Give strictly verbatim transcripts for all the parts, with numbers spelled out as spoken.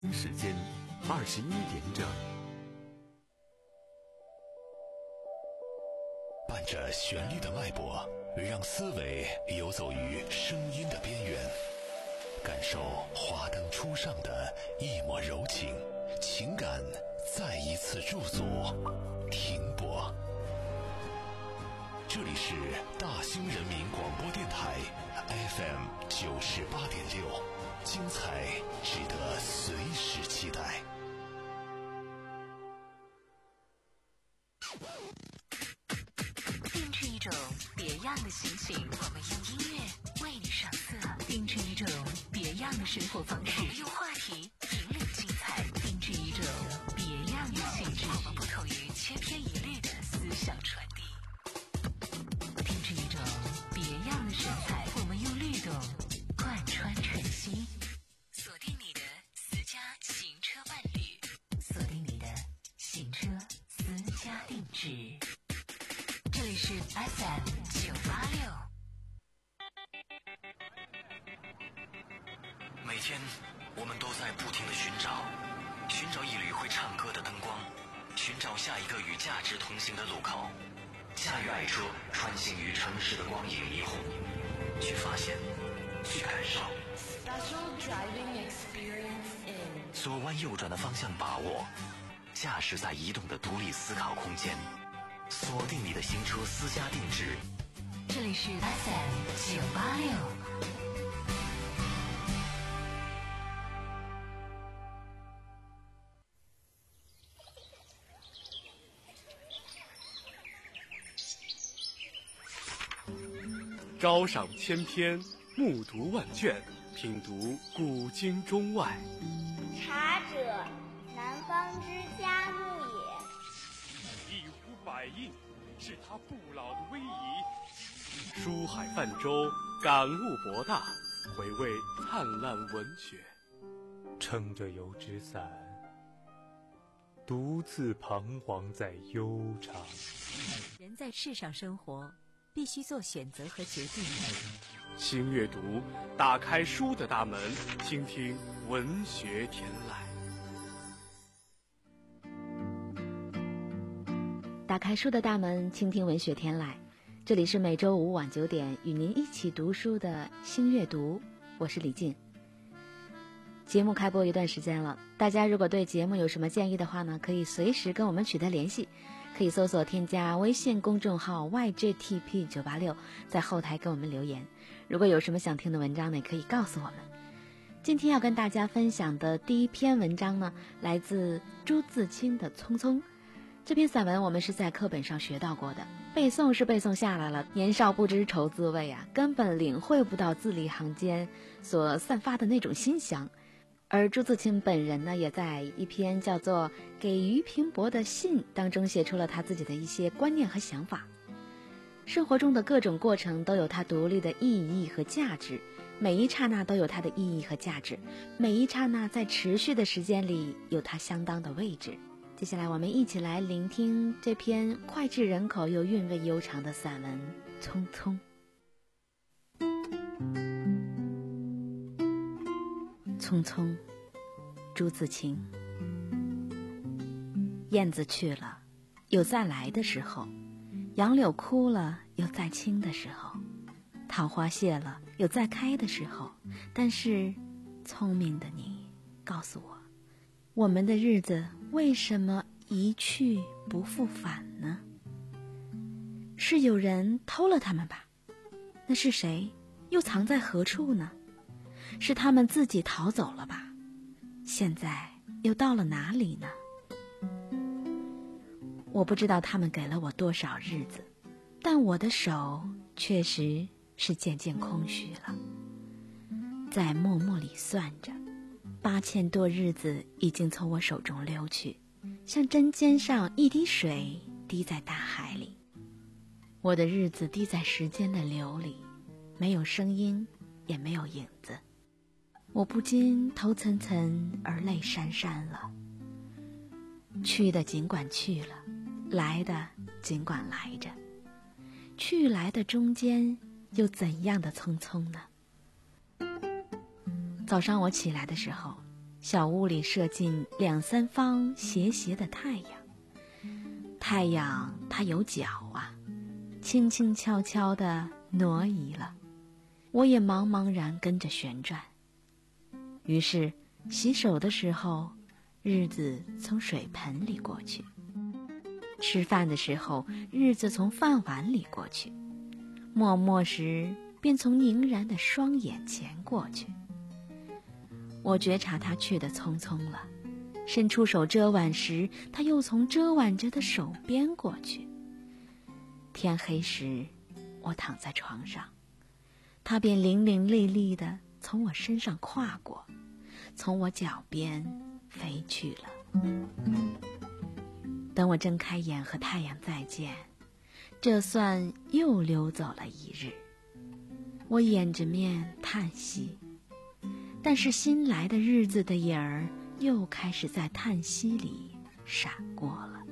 时间二十一点整， 伴着旋律的脉搏，让思维游走于声音的边缘，感受华灯初上的一抹柔情，情感再一次驻足停泊。这里是大兴人民广播电台 F M 九十八点六，精彩值得随时期待。 定制一种别样的心情，我们用音乐为你上色；定制一种别样的生活方式，我们用话题引领精彩；定制一种别样的性质，我们不同于千篇一律的思想传递；定制一种别样的神采，我们用律动贯穿晨曦。锁定你的私家行车伴侣，锁定你的行车私家定制。这里是 F M 九八六。 每天我们都在不停地寻找，寻找一缕会唱歌的灯光，寻找下一个与价值同行的路口。驾驭爱车，穿行于城市的光影霓虹，去发现，去感受。 Special driving experience in 左弯右转的方向把握，驾驶在移动的独立思考空间。锁定你的行车私家定制， 这里是 F M 九八六。 朝赏千篇，暮读万卷，品读古今中外。 茶者，南方之佳木也。 一呼百应，是他不老的威仪。书海泛舟，感悟博大，回味灿烂文学。 撑着油纸伞，独自彷徨在悠长。 人在世上生活，必须做选择和决定。 新阅读，打开书的大门，倾听文学天籁。 打开书的大门，倾听文学天籁。这里是每周五晚九点与您一起读书的新阅读，我是李静。节目开播一段时间了，大家如果对节目有什么建议的话呢，可以随时跟我们取得联系，可以搜索添加微信公众号 Y J T P 九八六， 在后台给我们留言。如果有什么想听的文章呢，也可以告诉我们。今天要跟大家分享的第一篇文章呢，来自朱自清的《匆匆》。这篇散文我们是在课本上学到过的，背诵是背诵下来了，年少不知愁滋味啊，根本领会不到字里行间所散发的那种馨香。而朱自清本人呢，也在一篇叫做《给俞平伯的信》当中写出了他自己的一些观念和想法。生活中的各种过程都有它独立的意义和价值，每一刹那都有它的意义和价值，每一刹那在持续的时间里有它相当的位置。接下来我们一起来聆听这篇脍炙人口又韵味悠长的散文《匆匆》。匆匆，朱自清。燕子去了，有再来的时候；杨柳枯了，有再青的时候；桃花谢了，有再开的时候。但是，聪明的你，告诉我，我们的日子为什么一去不复返呢？是有人偷了他们吧？那是谁？又藏在何处呢？是他们自己逃走了吧？现在又到了哪里呢？我不知道他们给了我多少日子，但我的手确实是渐渐空虚了。在默默里算着，八千多日子已经从我手中溜去，像针尖上一滴水滴在大海里。我的日子滴在时间的流里，没有声音，也没有影子。我不禁头涔涔而泪潸潸了。去的尽管去了，来的尽管来着，去来的中间又怎样的匆匆呢？早上我起来的时候， 小屋里射进两三方斜斜的太阳。太阳它有脚啊，轻轻悄悄地挪移了，我也茫茫然跟着旋转。于是洗手的时候，日子从水盆里过去；吃饭的时候，日子从饭碗里过去；默默时，便从凝然的双眼前过去。我觉察他去得匆匆了，伸出手遮挽时，他又从遮挽着的手边过去。天黑时，我躺在床上，他便伶伶俐俐地从我身上跨过，从我脚边飞去了。等我睁开眼和太阳再见，这算又溜走了一日。我掩着面叹息，但是新来的日子的影儿又开始在叹息里闪过了。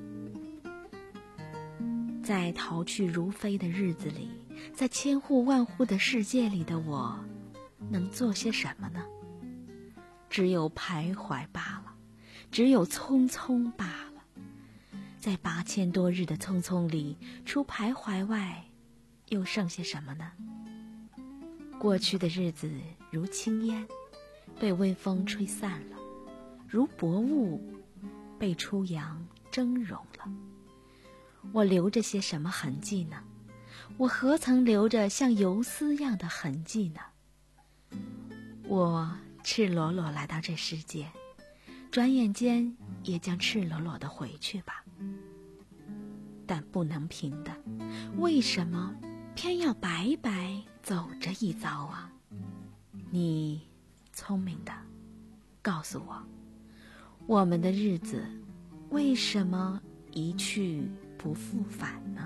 在逃去如飞的日子里，在千户万户的世界里的我，能做些什么呢？只有徘徊罢了，只有匆匆罢了。在八千多日的匆匆里，除徘徊外，又剩下什么呢？过去的日子如轻烟，被微风吹散了；如薄雾，被初阳蒸融了。我留着些什么痕迹呢？我何曾留着像游丝样的痕迹呢？我赤裸裸来到这世界，转眼间也将赤裸裸地回去吧。但不能平的，为什么偏要白白走这一遭啊？你聪明的，告诉我，我们的日子为什么一去不复返呢？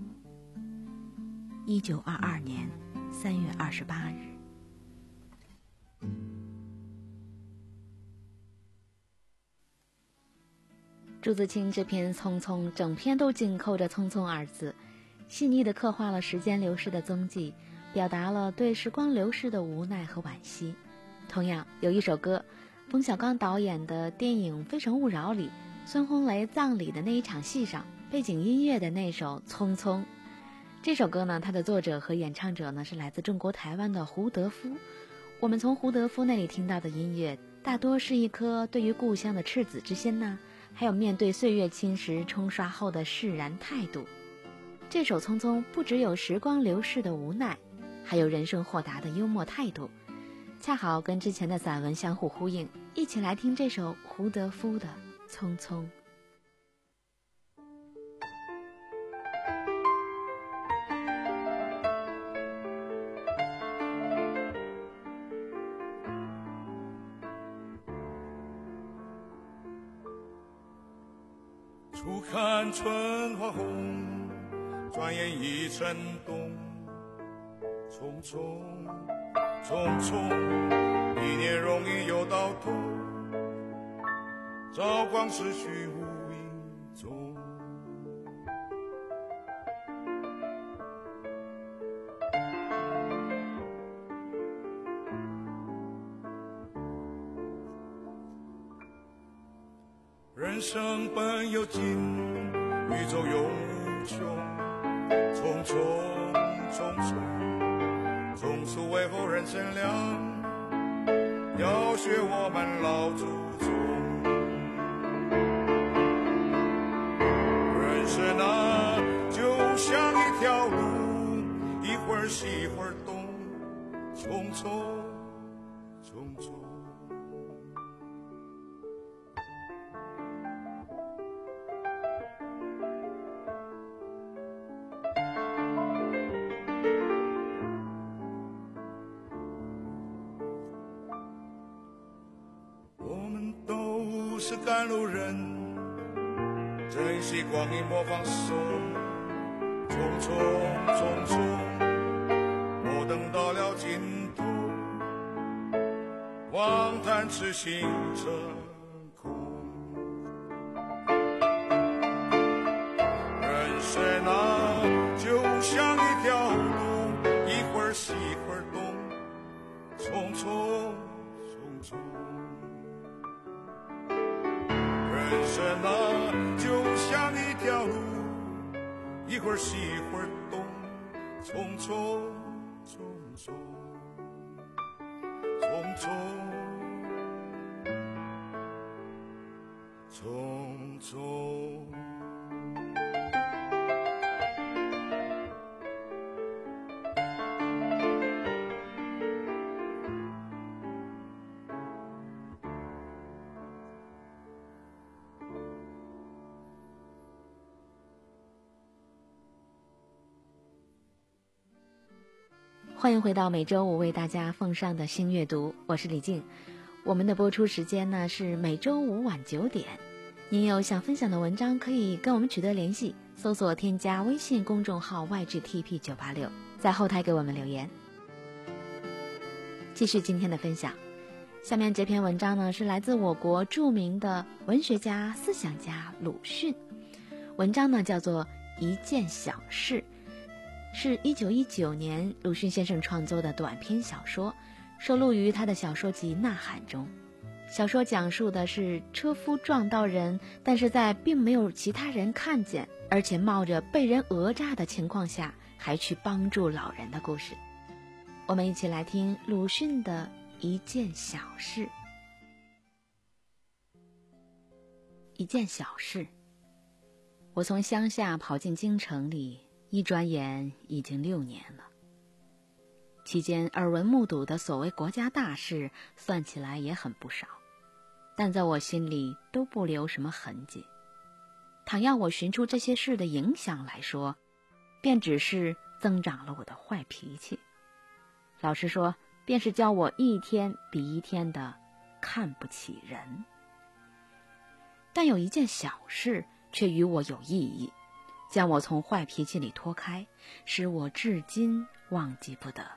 一九二二年三月二十八日。朱自清这篇《匆匆》整篇都紧扣着“匆匆”二字，细腻地刻画了时间流逝的踪迹，表达了对时光流逝的无奈和惋惜。同样有一首歌，冯小刚导演的电影《非诚勿扰》里，孙红雷葬礼的那一场戏上，背景音乐的那首《匆匆》。这首歌呢，它的作者和演唱者呢是来自中国台湾的胡德夫。我们从胡德夫那里听到的音乐，大多是一颗对于故乡的赤子之心呢，还有面对岁月侵蚀冲刷后的释然态度。这首《匆匆》不只有时光流逝的无奈，还有人生豁达的幽默态度，恰好跟之前的散文相互呼应。一起来听这首胡德夫的《匆匆》。 初看春花红，转眼已成冬。匆匆匆匆，一年容易又到头，朝光逝去无影踪。人生本有尽，宇宙永无穷。匆匆匆匆，匆促为后人乘凉，要学我们老祖宗。人生啊，就像一条路，一会儿西一会儿东，匆匆匆匆。是赶路人，珍惜光阴莫放手。匆匆匆匆，莫等到了尽头，望叹痴心成空。人生啊，就像一条路，一会儿西一会儿东，匆匆匆匆。 人生啊，就像一条路，一会儿西一会儿东，匆匆匆匆匆匆匆匆。 欢迎回到每周五为大家奉上的新阅读，我是李静。我们的播出时间呢是每周五晚九点。您有想分享的文章，可以跟我们取得联系，搜索添加微信公众号 Y G T P 九八六，在后台给我们留言。继续今天的分享，下面这篇文章呢是来自我国著名的文学家、思想家鲁迅，文章呢叫做《一件小事》。是一九一九年鲁迅先生创作的短篇小说，收录于他的小说集《呐喊》中。小说讲述的是车夫撞到人，但是在并没有其他人看见，而且冒着被人讹诈的情况下，还去帮助老人的故事。我们一起来听鲁迅的一件小事。一件小事，我从乡下跑进京城里，一转眼已经六年了。期间耳闻目睹的所谓国家大事，算起来也很不少，但在我心里都不留什么痕迹。倘要我寻出这些事的影响来说，便只是增长了我的坏脾气。老实说，便是教我一天比一天的看不起人。但有一件小事却与我有意义，将我从坏脾气里脱开，使我至今忘记不得。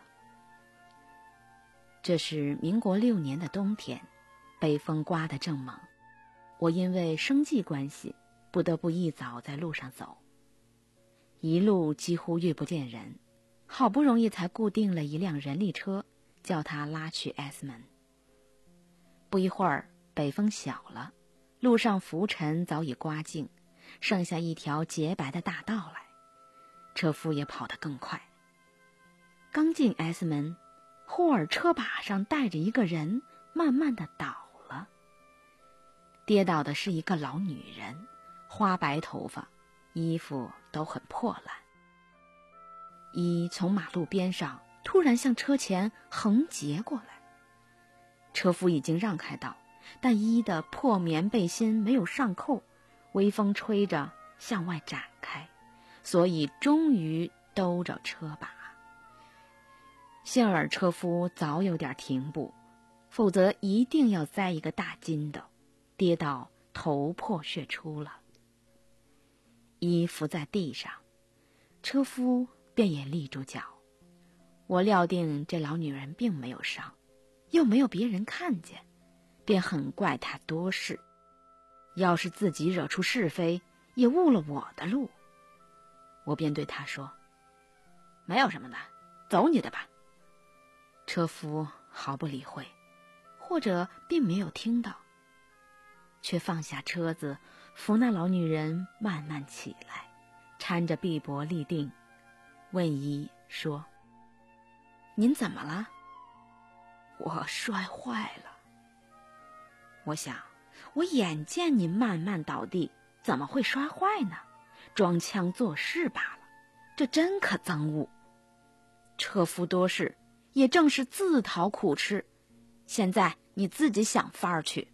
这是民国六年的冬天，北风刮得正猛，我因为生计关系，不得不一早在路上走。一路几乎遇不见人，好不容易才固定了一辆人力车，叫他拉去 S 门。不一会儿，北风小了，路上浮尘早已刮净，剩下一条洁白的大道来，车夫也跑得更快。刚进 S 门，忽而车把上带着一个人，慢慢的倒了。跌倒的是一个老女人，花白头发，衣服都很破烂。一从马路边上突然向车前横截过来，车夫已经让开道，但一的破棉背心没有上扣，微风吹着向外展开，所以终于兜着车把。幸而车夫早有点停步，否则一定要栽一个大筋斗，跌到头破血出了。一伏在地上，车夫便也立住脚。我料定这老女人并没有伤，又没有别人看见，便很怪她多事。要是自己惹出是非，也误了我的路。我便对她说：“没有什么的，走你的吧。”车夫毫不理会，或者并没有听到，却放下车子，扶那老女人慢慢起来，搀着臂膊立定，问一说：“您怎么了？”“我摔坏了。”“我想，我眼见你慢慢倒地，怎么会摔坏呢？装腔作势罢了，这真可憎恶。车夫多事，也正是自讨苦吃，现在你自己想法儿去。”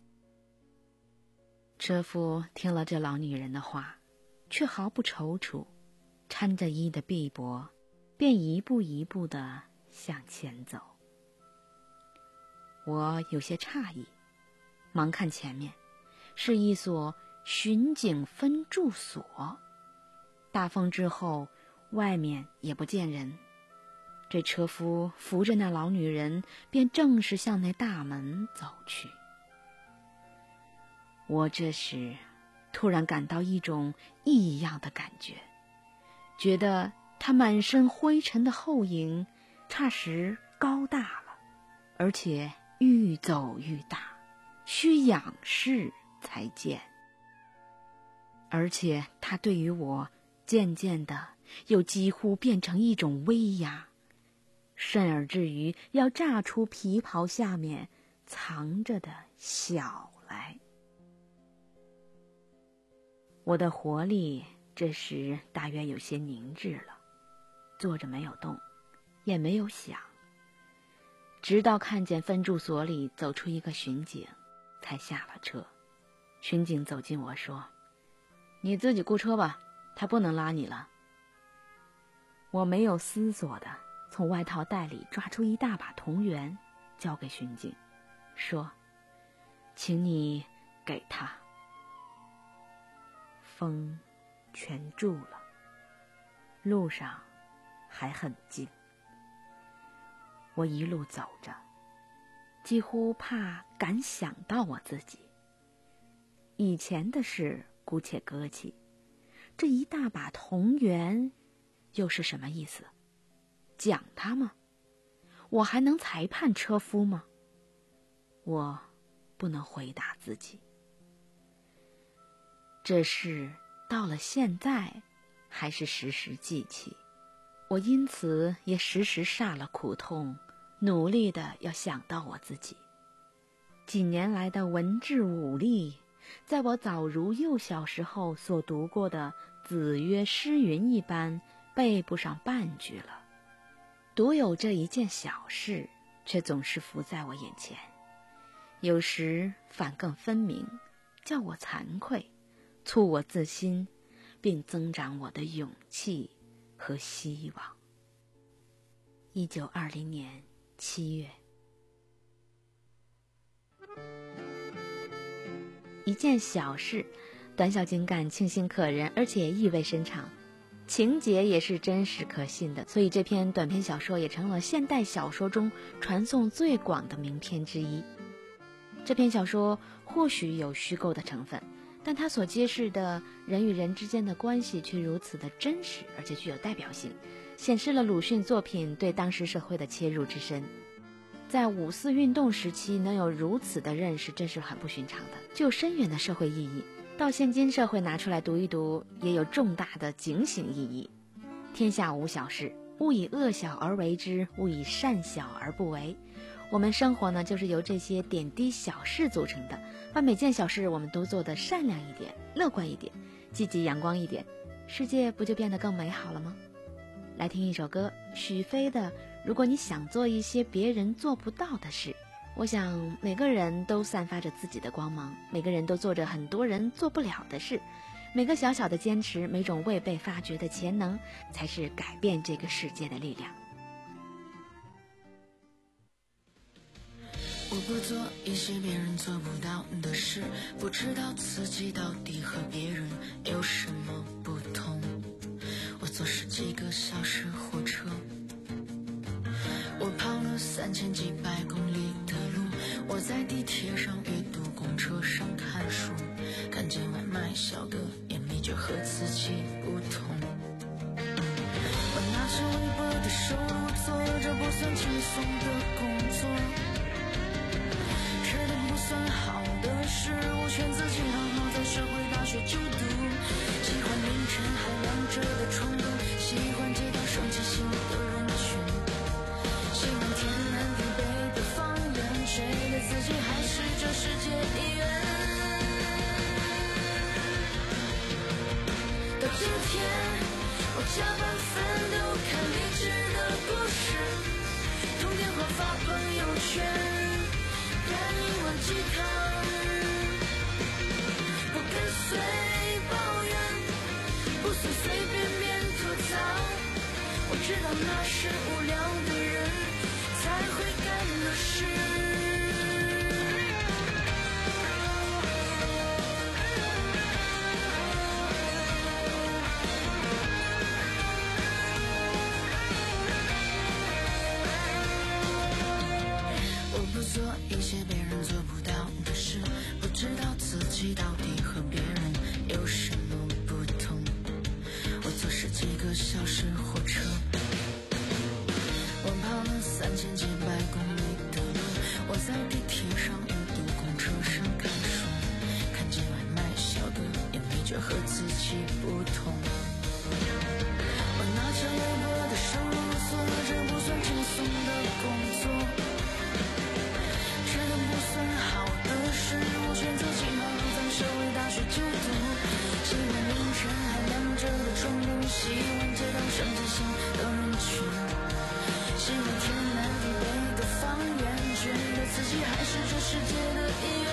车夫听了这老女人的话，却毫不踌躇，搀着一的臂膊，便一步一步地向前走。我有些诧异，忙看前面，是一所巡警分驻所。大风之后，外面也不见人。这车夫扶着那老女人，便正是向那大门走去。我这时突然感到一种异样的感觉，觉得他满身灰尘的后影霎时高大了，而且愈走愈大，需仰视才见。 而且它对于我渐渐的又几乎变成一种威压，甚而至于要炸出皮袍下面藏着的小来。我的活力这时大约有些凝滞了，坐着没有动，也没有想，直到看见分驻所里走出一个巡警，才下了车。巡警走近我说：“你自己雇车吧，他不能拉你了。”我没有思索的从外套袋里抓出一大把铜元，交给巡警，说：“请你给他。”风全住了，路上还很静。我一路走着，几乎怕敢想到我自己。以前的事姑且搁弃，这一大把铜元又是什么意思？讲它吗？我还能裁判车夫吗？我不能回答自己。这事到了现在还是时时记起，我因此也时时煞了苦痛，努力的要想到我自己。几年来的文治武力，在我早如幼小时候所读过的子曰诗云一般背不上半句了。独有这一件小事，却总是浮在我眼前，有时反更分明，叫我惭愧，促我自心，并增长我的勇气和希望。一九二零年七月，一件小事，短小精干，清新可人，而且意味深长，情节也是真实可信的，所以这篇短篇小说也成了现代小说中传颂最广的名篇之一。这篇小说或许有虚构的成分，但它所揭示的人与人之间的关系却如此的真实，而且具有代表性，显示了鲁迅作品对当时社会的切入之深。在五四运动时期能有如此的认识，真是很不寻常的，具有深远的社会意义。到现今社会拿出来读一读，也有重大的警醒意义。天下无小事，勿以恶小而为之，勿以善小而不为。我们生活呢，就是由这些点滴小事组成的，把每件小事我们都做得善良一点，乐观一点，积极阳光一点，世界不就变得更美好了吗？来听一首歌，许飞的《如果你想做一些别人做不到的事》。我想每个人都散发着自己的光芒，每个人都做着很多人做不了的事，每个小小的坚持，每种未被发掘的潜能，才是改变这个世界的力量。 我不做一些别人做不到的事，不知道自己到底和别人有什么不同。我坐十几个小时火车，我跑了三千几百公里的路，我在地铁上阅读，公车上看书，看见外卖小哥也没觉和自己不同。我拿着微薄的收入，做着不算轻松的工作，吃的不算好的食物，劝自己好好在社会大学就读，喜欢凌晨还亮着的窗户，喜欢街道生气性的人群，喜欢天南地北的方言，觉得自己还是这世界一员。到今天我加班奋斗，看励志的故事，通电话发朋友圈，干一碗鸡汤，不跟随抱怨，不随随便便吐槽，我知道那是无聊的人才会干的事。我不做一些别人做不到的事，不知道自己到底和别人有什么不同。我坐十几个小时火车，我跑了三千几百公里的路，我在地铁上阅读，公车上看书，看见外卖小哥也没觉和自己不同。我拿着微薄的收入，做着不算轻松的工作，这都不算好的事。我选择进航在社会大学就读，喜欢凌晨还亮着的窗户，喜欢街道上街行的人群，喜欢天南地北的方圆，觉得自己还是这世界的一员。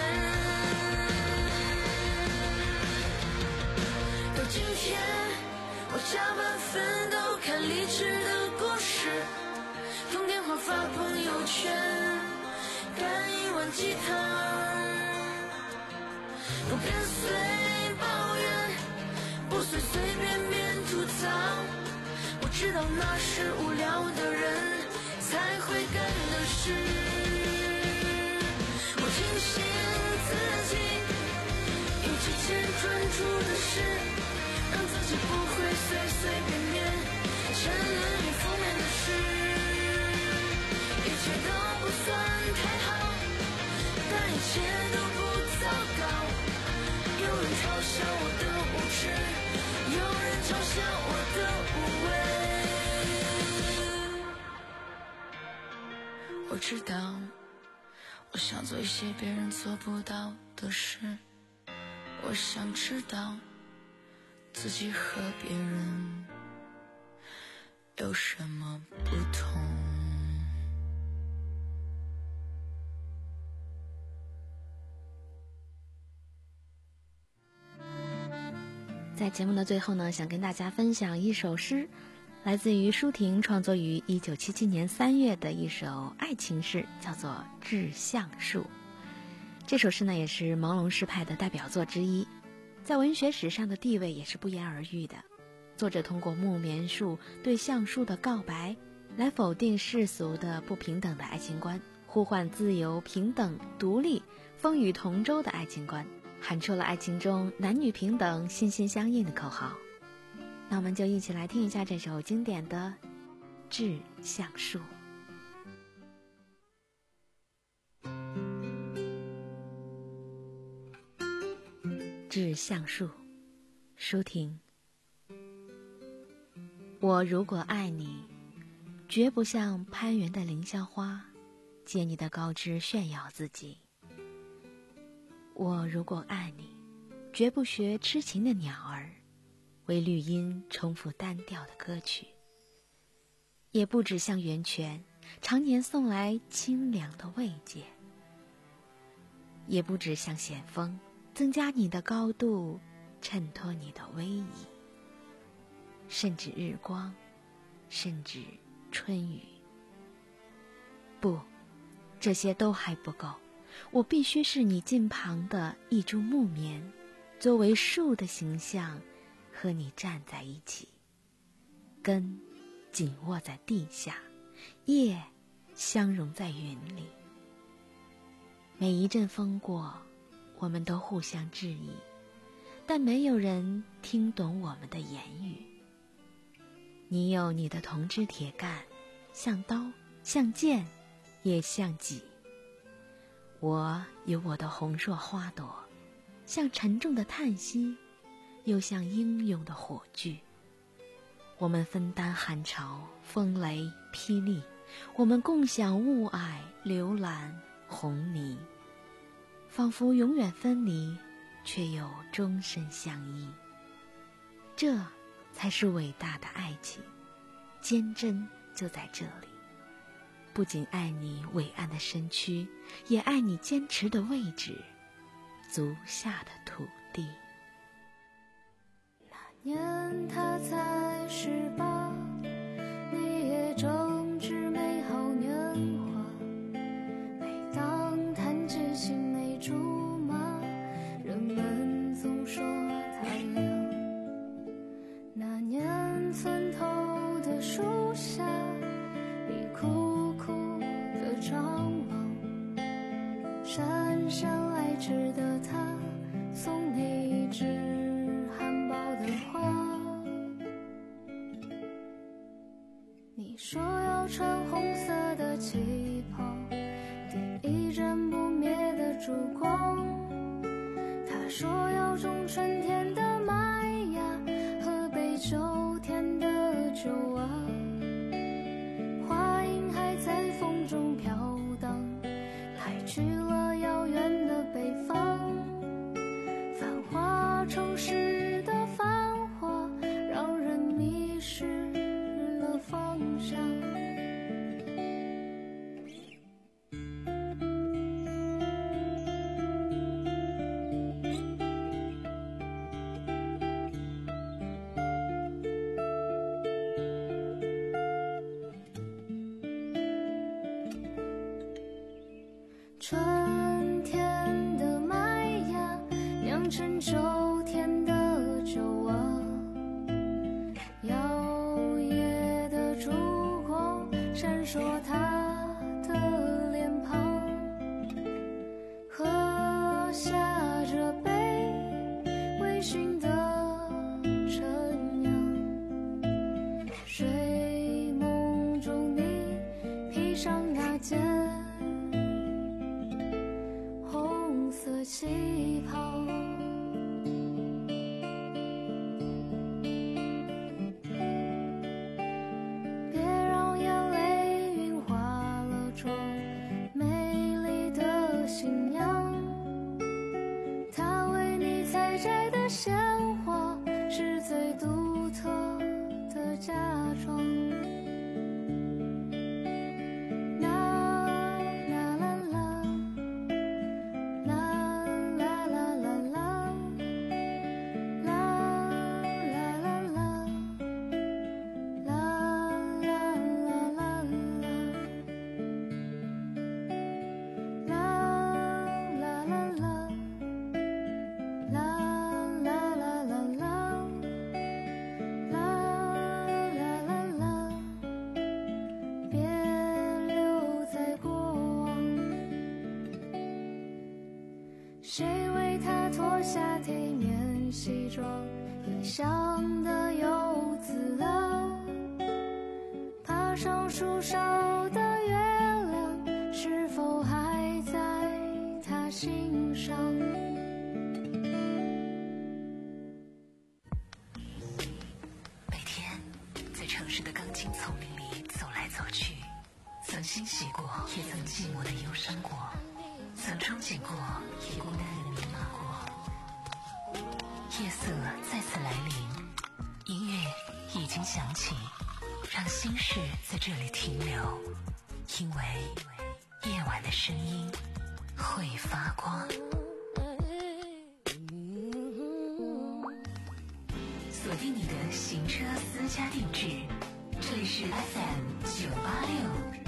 到今天我加班奋斗，看励志的故事，通电话发朋友圈，干一碗鸡汤，不跟随抱怨，不随随便便吐槽，我知道那是无聊的人才会干的事。我提醒自己，有之前专注的事，让自己不会随随便便沉沦于负面的事。一切都不算太好，但一切都不糟糕。有人嘲笑我的无知，有人嘲笑我的无畏。我知道，我想做一些别人做不到的事。我想知道自己和别人有什么不同。 在节目的最后呢，想跟大家分享一首诗，来自于舒婷创作于一九七七年三月的一首爱情诗，叫做《致橡树》。这首诗呢，也是朦胧诗派的代表作之一，在文学史上的地位也是不言而喻的。作者通过木棉树对橡树的告白，来否定世俗的不平等的爱情观，呼唤自由、平等、独立、风雨同舟的爱情观，喊出了爱情中男女平等、心心相印的口号。那我们就一起来听一下这首经典的《致橡树》。致橡树，舒婷。我如果爱你，绝不像攀援的凌霄花，借你的高枝炫耀自己。我如果爱你，绝不学痴情的鸟儿，为绿荫重复单调的歌曲，也不只像源泉常年送来清凉的慰藉，也不只像险峰增加你的高度，衬托你的威仪，甚至日光，甚至春雨。不，这些都还不够，我必须是你近旁的一株木棉，作为树的形象和你站在一起，根紧握在地下，叶相融在云里。每一阵风过，我们都互相质疑，但没有人听懂我们的言语。你有你的铜枝铁干，像刀，像剑，也像戟。我有我的红硕花朵，像沉重的叹息，又像英勇的火炬。我们分担寒潮、风雷、霹雳，我们共享雾霭、流岚、红泥，仿佛永远分离，却又终身相依。这才是伟大的爱情，坚贞就在这里。不仅爱你伟岸的身躯，也爱你坚持的位置，足下的土地。 那年他才十八，你也正值美好年华。每当谈起青梅竹马，人们总说他俩。那年村头的树下，你苦苦的张望，姗姗来迟的他送你一枝含苞的花。你说要穿红色的旗袍，点一盏不灭的烛光。他说要种春天的麻春天的麦芽酿成秋天的酒啊，摇曳的烛光闪烁它的脸庞，喝下这杯微醺的晨阳，睡梦中你披上那件红色旗袍。别让眼泪晕花了妆，美丽的新娘，她为你采摘的鲜花是最独特的嫁妆。谁为他脱下体面西装，异乡的游子啊，爬上树梢的月亮，是否还在他心上？ 每天在城市的钢筋丛林里走来走去，曾欣喜过，也曾寂寞的忧伤过，曾憧憬过，也孤单的迷茫过。夜色再次来临，音乐已经响起，让心事在这里停留，因为夜晚的声音会发光。锁定你的行车私家定制，这里是 F M 九八六。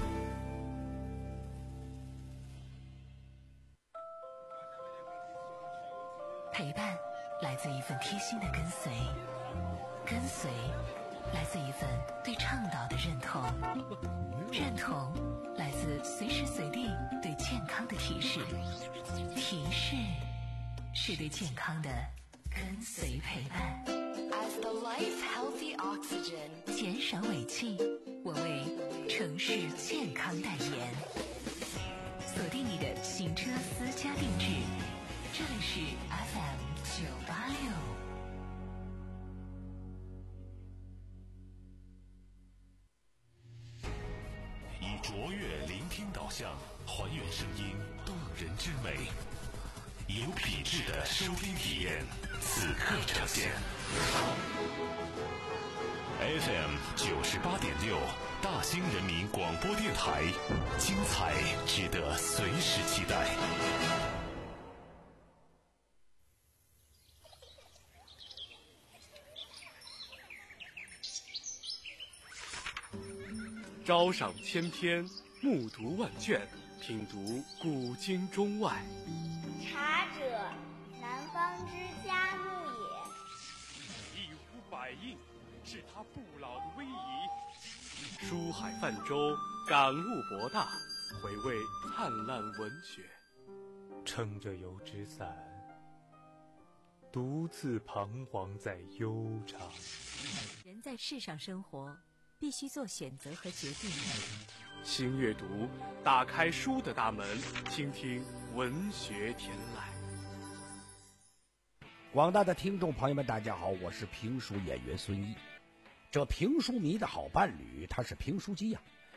陪伴来自一份贴心的跟随，跟随来自一份对倡导的认同，认同来自随时随地对健康的提示，提示是对健康的跟随陪伴。 As the life healthy oxygen， 减少尾气，我为城市健康代言。锁定你的行车私家定制，这里是 F M 九八六。 以卓越聆听导向，还原声音动人之美，有品质的收听体验，此刻呈现。F M 九十八点六，大兴人民广播电台，精彩值得随时期待。 朝赏千篇，暮读万卷，品读古今中外。 茶者，南方之佳木也。 一呼百应，是他不老的威仪。书海泛舟，感悟博大，回味灿烂文学。 撑着油纸伞，独自彷徨在悠长。 人在世上生活，必须做选择和决定。 新阅读，打开书的大门，倾听文学天籁。 广大的听众朋友们，大家好，我是评书演员孙一。这评书迷的好伴侣，他是评书机呀、啊。